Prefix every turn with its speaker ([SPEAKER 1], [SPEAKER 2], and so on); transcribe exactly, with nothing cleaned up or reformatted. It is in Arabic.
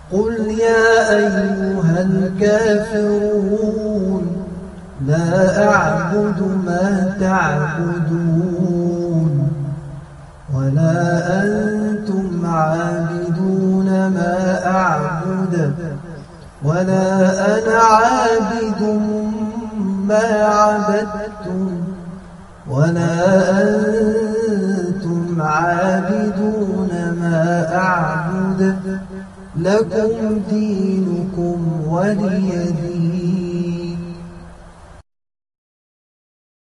[SPEAKER 1] قل يا أيها الكافرون لا أعبد ما تعبدون ولا أنتم عابدون ما أعبد ولا أنا عابد ما عبدتم ولا أنتم عابدون ما أعبد لكم دينكم ولي دين.